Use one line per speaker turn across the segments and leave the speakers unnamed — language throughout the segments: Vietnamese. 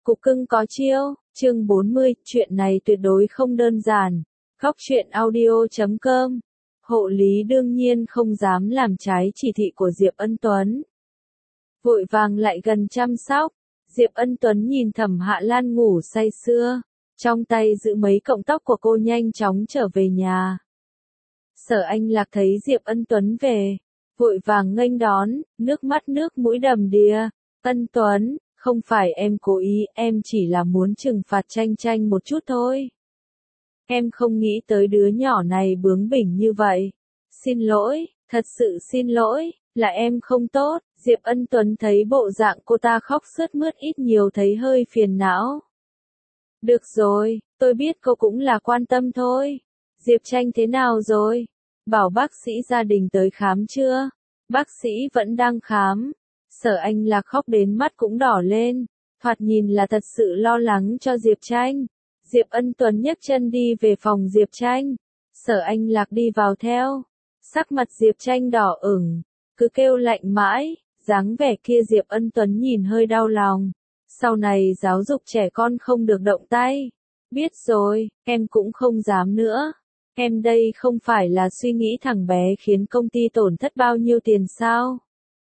Cục cưng có chiêu, chương 40, chuyện này tuyệt đối không đơn giản. Góc truyện audio.com. Hộ lý đương nhiên không dám làm trái chỉ thị của Diệp Ân Tuấn. Vội vàng lại gần chăm sóc. Diệp Ân Tuấn nhìn Thẩm Hạ Lan ngủ say sưa, trong tay giữ mấy cọng tóc của cô nhanh chóng trở về nhà. Sở Anh Lạc thấy Diệp Ân Tuấn về, vội vàng nghênh đón, nước mắt nước mũi đầm đìa. Ân Tuấn, không phải em cố ý, em chỉ là muốn trừng phạt Tranh Tranh một chút thôi. Em không nghĩ tới đứa nhỏ này bướng bỉnh như vậy. Xin lỗi, thật sự xin lỗi, là em không tốt. Diệp Ân Tuấn thấy bộ dạng cô ta khóc sướt mướt ít nhiều thấy hơi phiền não. Được rồi, tôi biết cô cũng là quan tâm thôi. Diệp Tranh thế nào rồi? Bảo bác sĩ gia đình tới khám chưa? Bác sĩ vẫn đang khám. Sở Anh Lạc khóc đến mắt cũng đỏ lên, thoạt nhìn là thật sự lo lắng cho Diệp Tranh. Diệp Ân Tuấn nhấc chân đi về phòng Diệp Tranh. Sở Anh Lạc đi vào theo. Sắc mặt Diệp Tranh đỏ ửng, cứ kêu lạnh mãi, dáng vẻ kia Diệp Ân Tuấn nhìn hơi đau lòng. Sau này giáo dục trẻ con không được động tay. Biết rồi, em cũng không dám nữa. Em đây không phải là suy nghĩ thằng bé khiến công ty tổn thất bao nhiêu tiền sao?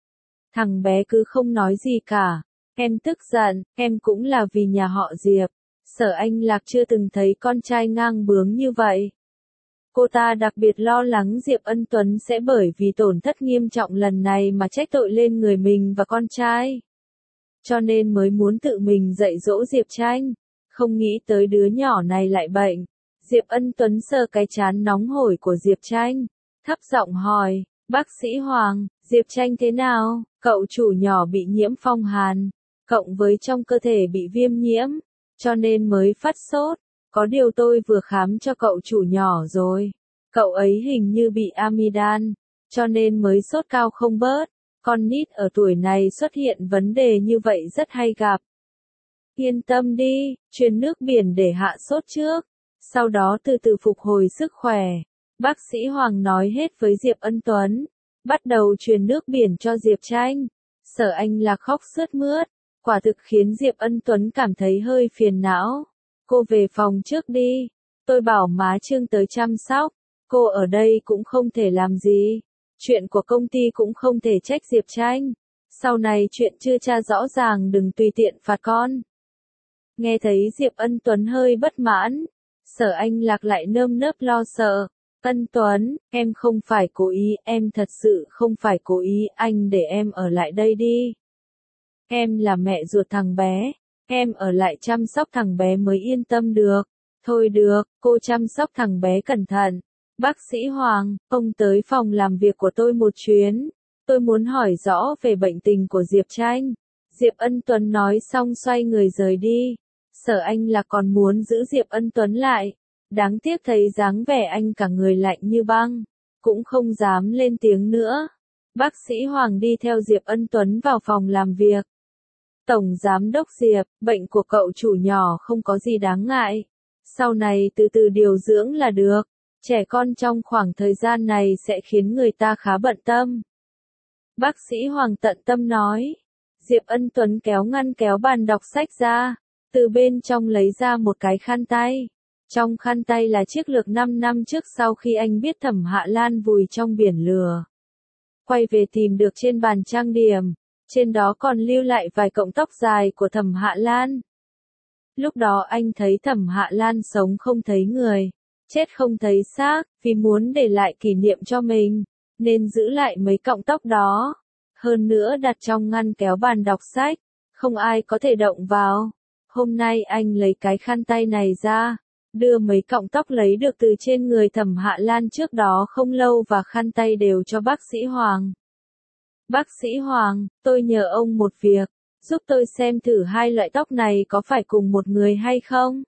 Thằng bé cứ không nói gì cả. Em tức giận, em cũng là vì nhà họ Diệp. Sở Anh Lạc chưa từng thấy con trai ngang bướng như vậy. Cô ta đặc biệt lo lắng Diệp Ân Tuấn sẽ bởi vì tổn thất nghiêm trọng lần này mà trách tội lên người mình và con trai. Cho nên mới muốn tự mình dạy dỗ Diệp Tranh, không nghĩ tới đứa nhỏ này lại bệnh. Diệp Ân Tuấn sờ cái trán nóng hổi của Diệp Tranh, thấp giọng hỏi, bác sĩ Hoàng, Diệp Tranh thế nào? Cậu chủ nhỏ bị nhiễm phong hàn, cộng với trong cơ thể bị viêm nhiễm, cho nên mới phát sốt. Có điều tôi vừa khám cho cậu chủ nhỏ rồi, cậu ấy hình như bị amidan, cho nên mới sốt cao không bớt. Con nít ở tuổi này xuất hiện vấn đề như vậy rất hay gặp. Yên tâm đi, truyền nước biển để hạ sốt trước, sau đó từ từ phục hồi sức khỏe. Bác sĩ Hoàng nói hết với Diệp Ân Tuấn, bắt đầu truyền nước biển cho Diệp Tranh. Sở Anh Lạc khóc sướt mướt, quả thực khiến Diệp Ân Tuấn cảm thấy hơi phiền não. Cô về phòng trước đi, tôi bảo má Trương tới chăm sóc, cô ở đây cũng không thể làm gì. Chuyện của công ty cũng không thể trách Diệp Tranh. Sau này chuyện chưa tra rõ ràng đừng tùy tiện phạt con. Nghe thấy Diệp Ân Tuấn hơi bất mãn, Sở Anh Lạc lại nơm nớp lo sợ. Ân Tuấn, em không phải cố ý, em thật sự không phải cố ý, anh để em ở lại đây đi. Em là mẹ ruột thằng bé, em ở lại chăm sóc thằng bé mới yên tâm được. Thôi được, cô chăm sóc thằng bé cẩn thận. Bác sĩ Hoàng, ông tới phòng làm việc của tôi một chuyến. Tôi muốn hỏi rõ về bệnh tình của Diệp Tranh. Diệp Ân Tuấn nói xong xoay người rời đi. Sở Anh Lạc còn muốn giữ Diệp Ân Tuấn lại. Đáng tiếc thấy dáng vẻ anh cả người lạnh như băng, cũng không dám lên tiếng nữa. Bác sĩ Hoàng đi theo Diệp Ân Tuấn vào phòng làm việc. Tổng Giám đốc Diệp, bệnh của cậu chủ nhỏ không có gì đáng ngại. Sau này từ từ điều dưỡng là được. Trẻ con trong khoảng thời gian này sẽ khiến người ta khá bận tâm. Bác sĩ Hoàng tận tâm nói. Diệp Ân Tuấn kéo bàn đọc sách ra, từ bên trong lấy ra một cái khăn tay. Trong khăn tay là chiếc lược 5 năm trước sau khi anh biết Thẩm Hạ Lan vùi trong biển lửa. Quay về tìm được trên bàn trang điểm, trên đó còn lưu lại vài cọng tóc dài của Thẩm Hạ Lan. Lúc đó anh thấy Thẩm Hạ Lan sống không thấy người, chết không thấy xác, vì muốn để lại kỷ niệm cho mình, nên giữ lại mấy cọng tóc đó. Hơn nữa đặt trong ngăn kéo bàn đọc sách, không ai có thể động vào. Hôm nay anh lấy cái khăn tay này ra, đưa mấy cọng tóc lấy được từ trên người Thẩm Hạ Lan trước đó không lâu và khăn tay đều cho bác sĩ Hoàng. Bác sĩ Hoàng, tôi nhờ ông một việc, giúp tôi xem thử hai loại tóc này có phải cùng một người hay không?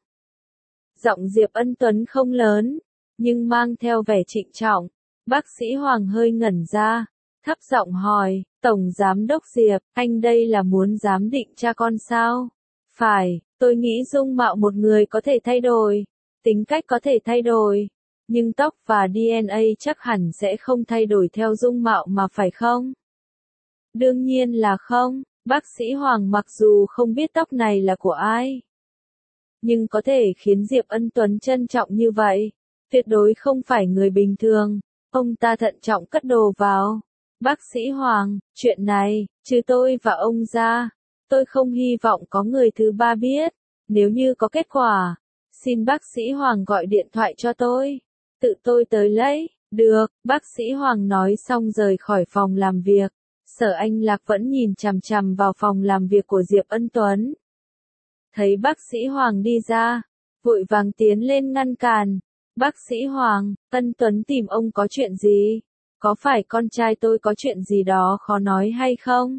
Giọng Diệp Ân Tuấn không lớn, nhưng mang theo vẻ trịnh trọng. Bác sĩ Hoàng hơi ngẩn ra, thấp giọng hỏi, Tổng Giám đốc Diệp, anh đây là muốn giám định cha con sao? Phải, tôi nghĩ dung mạo một người có thể thay đổi, tính cách có thể thay đổi, nhưng tóc và DNA chắc hẳn sẽ không thay đổi theo dung mạo mà phải không? Đương nhiên là không, Bác sĩ Hoàng mặc dù không biết tóc này là của ai, nhưng có thể khiến Diệp Ân Tuấn trân trọng như vậy, tuyệt đối không phải người bình thường. Ông ta thận trọng cất đồ vào. Bác sĩ Hoàng, chuyện này, trừ tôi và ông ra, tôi không hy vọng có người thứ ba biết. Nếu như có kết quả, xin bác sĩ Hoàng gọi điện thoại cho tôi. Tự tôi tới lấy. Được, bác sĩ Hoàng nói xong rời khỏi phòng làm việc. Sở Anh Lạc vẫn nhìn chằm chằm vào phòng làm việc của Diệp Ân Tuấn. Thấy bác sĩ Hoàng đi ra, vội vàng tiến lên ngăn cản. Bác sĩ Hoàng, Ân Tuấn tìm ông có chuyện gì? Có phải con trai tôi có chuyện gì đó khó nói hay không?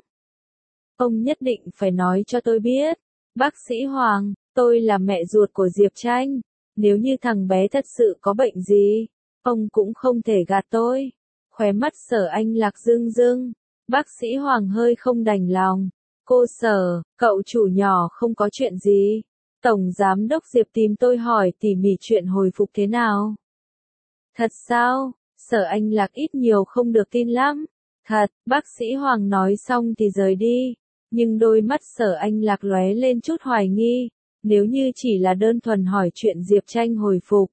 Ông nhất định phải nói cho tôi biết. Bác sĩ Hoàng, tôi là mẹ ruột của Diệp Tranh. Nếu như thằng bé thật sự có bệnh gì, ông cũng không thể gạt tôi. Khóe mắt Sở Anh Lạc rưng rưng. Bác sĩ Hoàng hơi không đành lòng. Cô Sở, cậu chủ nhỏ không có chuyện gì. Tổng Giám đốc Diệp tìm tôi hỏi tỉ mỉ chuyện hồi phục thế nào. Thật sao? Sở Anh Lạc ít nhiều không được tin lắm. Thật, bác sĩ Hoàng nói xong thì rời đi. Nhưng đôi mắt Sở Anh Lạc lóe lên chút hoài nghi. Nếu như chỉ là đơn thuần hỏi chuyện Diệp Tranh hồi phục,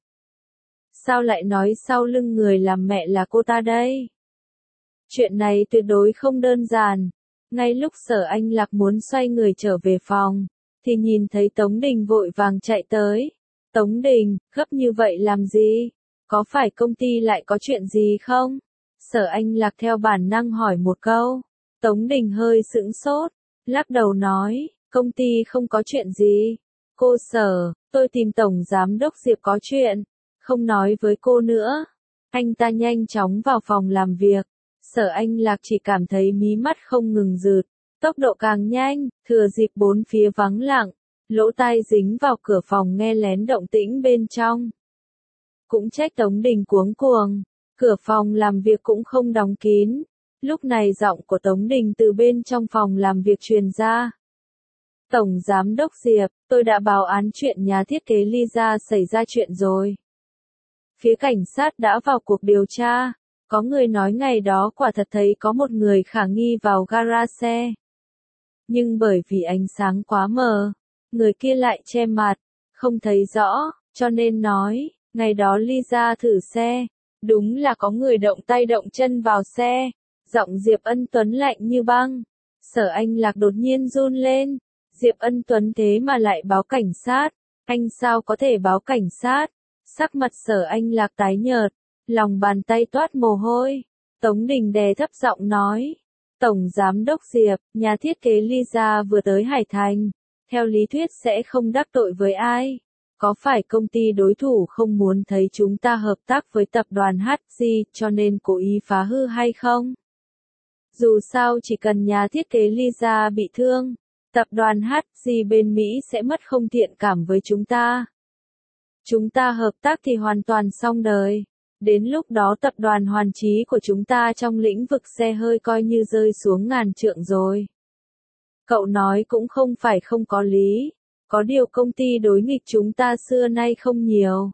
sao lại nói sau lưng người làm mẹ là cô ta đây? Chuyện này tuyệt đối không đơn giản. Ngay lúc Sở Anh Lạc muốn xoay người trở về phòng, thì nhìn thấy Tống Đình vội vàng chạy tới. Tống Đình, gấp như vậy làm gì? Có phải công ty lại có chuyện gì không? Sở Anh Lạc theo bản năng hỏi một câu. Tống Đình hơi sững sốt, lắc đầu nói, công ty không có chuyện gì. Cô Sở, tôi tìm Tổng Giám đốc Diệp có chuyện, không nói với cô nữa. Anh ta nhanh chóng vào phòng làm việc. Sở Anh Lạc chỉ cảm thấy mí mắt không ngừng rụt, tốc độ càng nhanh, thừa dịp bốn phía vắng lặng, lỗ tai dính vào cửa phòng nghe lén động tĩnh bên trong. Cũng trách Tống Đình cuống cuồng, cửa phòng làm việc cũng không đóng kín. Lúc này giọng của Tống Đình từ bên trong phòng làm việc truyền ra. Tổng Giám đốc Diệp, tôi đã báo án chuyện nhà thiết kế Lisa xảy ra chuyện rồi. Phía cảnh sát đã vào cuộc điều tra. Có người nói ngày đó quả thật thấy có một người khả nghi vào gara xe. Nhưng bởi vì ánh sáng quá mờ, người kia lại che mặt, không thấy rõ, cho nên nói, ngày đó Lisa thử xe, đúng là có người động tay động chân vào xe. Giọng Diệp Ân Tuấn lạnh như băng. Sở Anh Lạc đột nhiên run lên. Diệp Ân Tuấn thế mà lại báo cảnh sát. Anh sao có thể báo cảnh sát? Sắc mặt Sở Anh Lạc tái nhợt, lòng bàn tay toát mồ hôi. Tống Đình đè thấp giọng nói. Tổng Giám đốc Diệp, nhà thiết kế Lisa vừa tới Hải Thành. Theo lý thuyết sẽ không đắc tội với ai. Có phải công ty đối thủ không muốn thấy chúng ta hợp tác với tập đoàn HG cho nên cố ý phá hư hay không? Dù sao chỉ cần nhà thiết kế Lisa bị thương, tập đoàn HG bên Mỹ sẽ mất không thiện cảm với chúng ta. Chúng ta hợp tác thì hoàn toàn xong đời. Đến lúc đó tập đoàn Hoàn Chí của chúng ta trong lĩnh vực xe hơi coi như rơi xuống ngàn trượng rồi. Cậu nói cũng không phải không có lý. Có điều công ty đối nghịch chúng ta xưa nay không nhiều.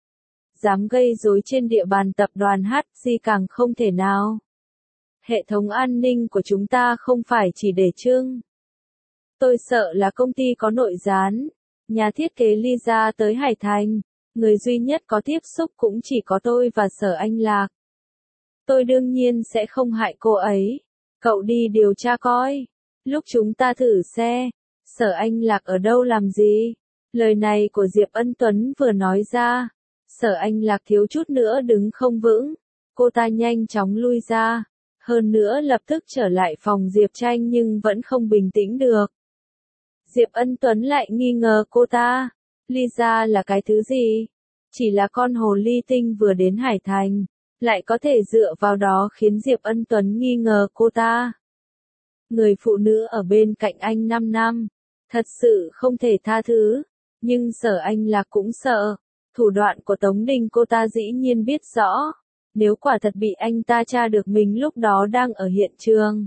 Dám gây rối trên địa bàn tập đoàn HG càng không thể nào. Hệ thống an ninh của chúng ta không phải chỉ để trưng. Tôi sợ là công ty có nội gián. Nhà thiết kế Lisa tới Hải Thành, người duy nhất có tiếp xúc cũng chỉ có tôi và Sở Anh Lạc. Tôi đương nhiên sẽ không hại cô ấy. Cậu đi điều tra coi. Lúc chúng ta thử xe, Sở Anh Lạc ở đâu làm gì? Lời này của Diệp Ân Tuấn vừa nói ra. Sở Anh Lạc thiếu chút nữa đứng không vững. Cô ta nhanh chóng lui ra. Hơn nữa lập tức trở lại phòng Diệp Tranh nhưng vẫn không bình tĩnh được. Diệp Ân Tuấn lại nghi ngờ cô ta. Lisa là cái thứ gì? Chỉ là con hồ ly tinh vừa đến Hải Thành, lại có thể dựa vào đó khiến Diệp Ân Tuấn nghi ngờ cô ta. Người phụ nữ ở bên cạnh anh 5 năm, thật sự không thể tha thứ, nhưng Sở Anh Lạc cũng sợ. Thủ đoạn của Tống Đình cô ta dĩ nhiên biết rõ. Nếu quả thật bị anh ta tra được mình lúc đó đang ở hiện trường,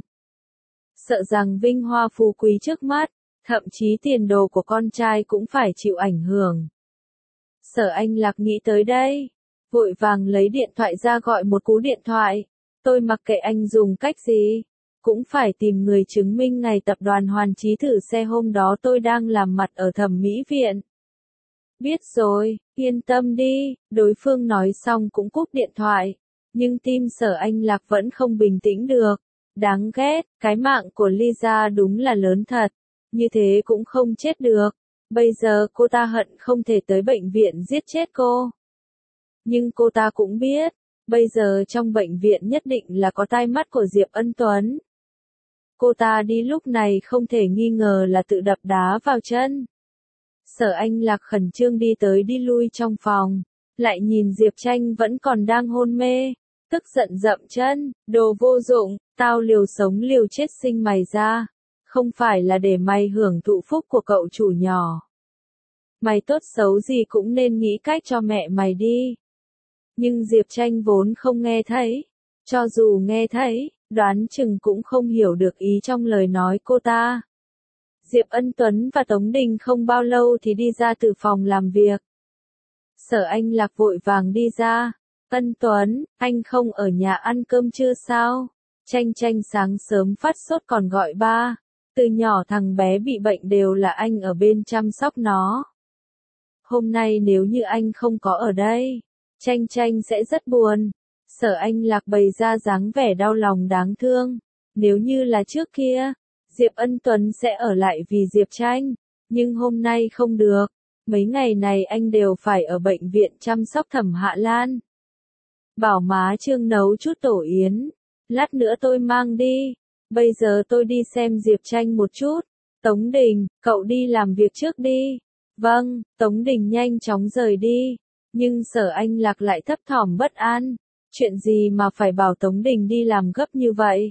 sợ rằng vinh hoa phú quý trước mắt, thậm chí tiền đồ của con trai cũng phải chịu ảnh hưởng. Sở Anh Lạc nghĩ tới đây, vội vàng lấy điện thoại ra gọi một cú điện thoại. Tôi mặc kệ anh dùng cách gì. cũng phải tìm người chứng minh ngày tập đoàn Hoàn Chí thử xe hôm đó tôi đang làm mặt ở thẩm mỹ viện. Biết rồi, yên tâm đi, đối phương nói xong cũng cúp điện thoại. Nhưng tim Sở Anh Lạc vẫn không bình tĩnh được. Đáng ghét, cái mạng của Lisa đúng là lớn thật. Như thế cũng không chết được. Bây giờ cô ta hận không thể tới bệnh viện giết chết cô. Nhưng cô ta cũng biết, bây giờ trong bệnh viện nhất định là có tai mắt của Diệp Ân Tuấn. Cô ta đi lúc này không thể nghi ngờ là tự đập đá vào chân. Sở Anh Lạc khẩn trương đi tới đi lui trong phòng, lại nhìn Diệp Tranh vẫn còn đang hôn mê, tức giận dậm chân, đồ vô dụng, tao liều sống liều chết sinh mày ra, không phải là để mày hưởng thụ phúc của cậu chủ nhỏ. Mày tốt xấu gì cũng nên nghĩ cách cho mẹ mày đi. Nhưng Diệp Tranh vốn không nghe thấy, cho dù nghe thấy, đoán chừng cũng không hiểu được ý trong lời nói cô ta. Diệp Ân Tuấn và Tống Đình không bao lâu thì đi ra từ phòng làm việc. Sở Anh Lạc vội vàng đi ra. Ân Tuấn, anh không ở nhà ăn cơm trưa sao? Tranh Tranh sáng sớm phát sốt còn gọi ba. Từ nhỏ thằng bé bị bệnh đều là anh ở bên chăm sóc nó. Hôm nay nếu như anh không có ở đây, Tranh Tranh sẽ rất buồn. Sở Anh Lạc bày ra dáng vẻ đau lòng đáng thương. Nếu như là trước kia, Diệp Ân Tuấn sẽ ở lại vì Diệp Tranh, nhưng hôm nay không được. Mấy ngày này anh đều phải ở bệnh viện chăm sóc Thẩm Hạ Lan. Bảo má Trương nấu chút tổ yến, lát nữa tôi mang đi. Bây giờ tôi đi xem Diệp Tranh một chút. Tống Đình, cậu đi làm việc trước đi. Vâng, Tống Đình nhanh chóng rời đi. Nhưng Sở Anh Lạc lại thấp thỏm bất an. Chuyện gì mà phải bảo Tống Đình đi làm gấp như vậy?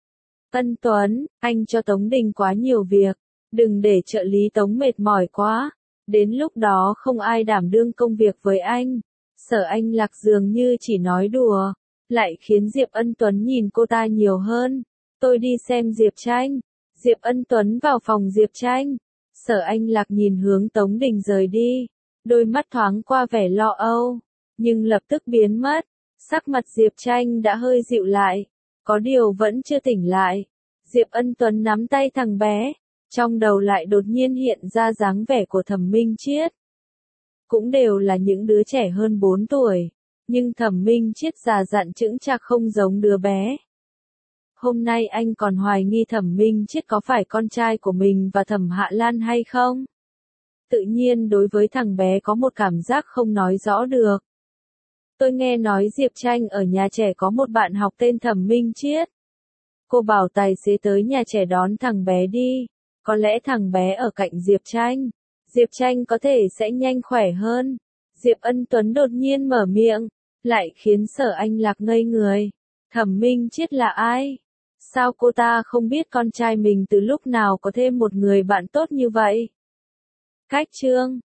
Ân Tuấn, anh cho Tống Đình quá nhiều việc. Đừng để trợ lý Tống mệt mỏi quá. Đến lúc đó không ai đảm đương công việc với anh. Sở Anh Lạc dường như chỉ nói đùa, lại khiến Diệp Ân Tuấn nhìn cô ta nhiều hơn. Tôi đi xem Diệp Tranh. Diệp Ân Tuấn vào phòng Diệp Tranh. Sở Anh Lạc nhìn hướng Tống Đình rời đi. Đôi mắt thoáng qua vẻ lo âu, nhưng lập tức biến mất. Sắc mặt Diệp Tranh đã hơi dịu lại. Có điều vẫn chưa tỉnh lại. Diệp Ân Tuấn nắm tay thằng bé. Trong đầu lại đột nhiên hiện ra dáng vẻ của Thẩm Minh Chiết. Cũng đều là những đứa trẻ hơn 4 tuổi. Nhưng Thẩm Minh Chiết già dặn chững chạc không giống đứa bé. Hôm nay anh còn hoài nghi Thẩm Minh Chiết có phải con trai của mình và Thẩm Hạ Lan hay không? Tự nhiên đối với thằng bé có một cảm giác không nói rõ được. Tôi nghe nói Diệp Tranh ở nhà trẻ có một bạn học tên Thẩm Minh Chiết. Cô bảo tài xế tới nhà trẻ đón thằng bé đi. Có lẽ thằng bé ở cạnh Diệp Tranh. Diệp Tranh có thể sẽ nhanh khỏe hơn. Diệp Ân Tuấn đột nhiên mở miệng, lại khiến Sở Anh Lạc ngây người. Thẩm Minh Chiết là ai? Sao cô ta không biết con trai mình từ lúc nào có thêm một người bạn tốt như vậy? Cách chương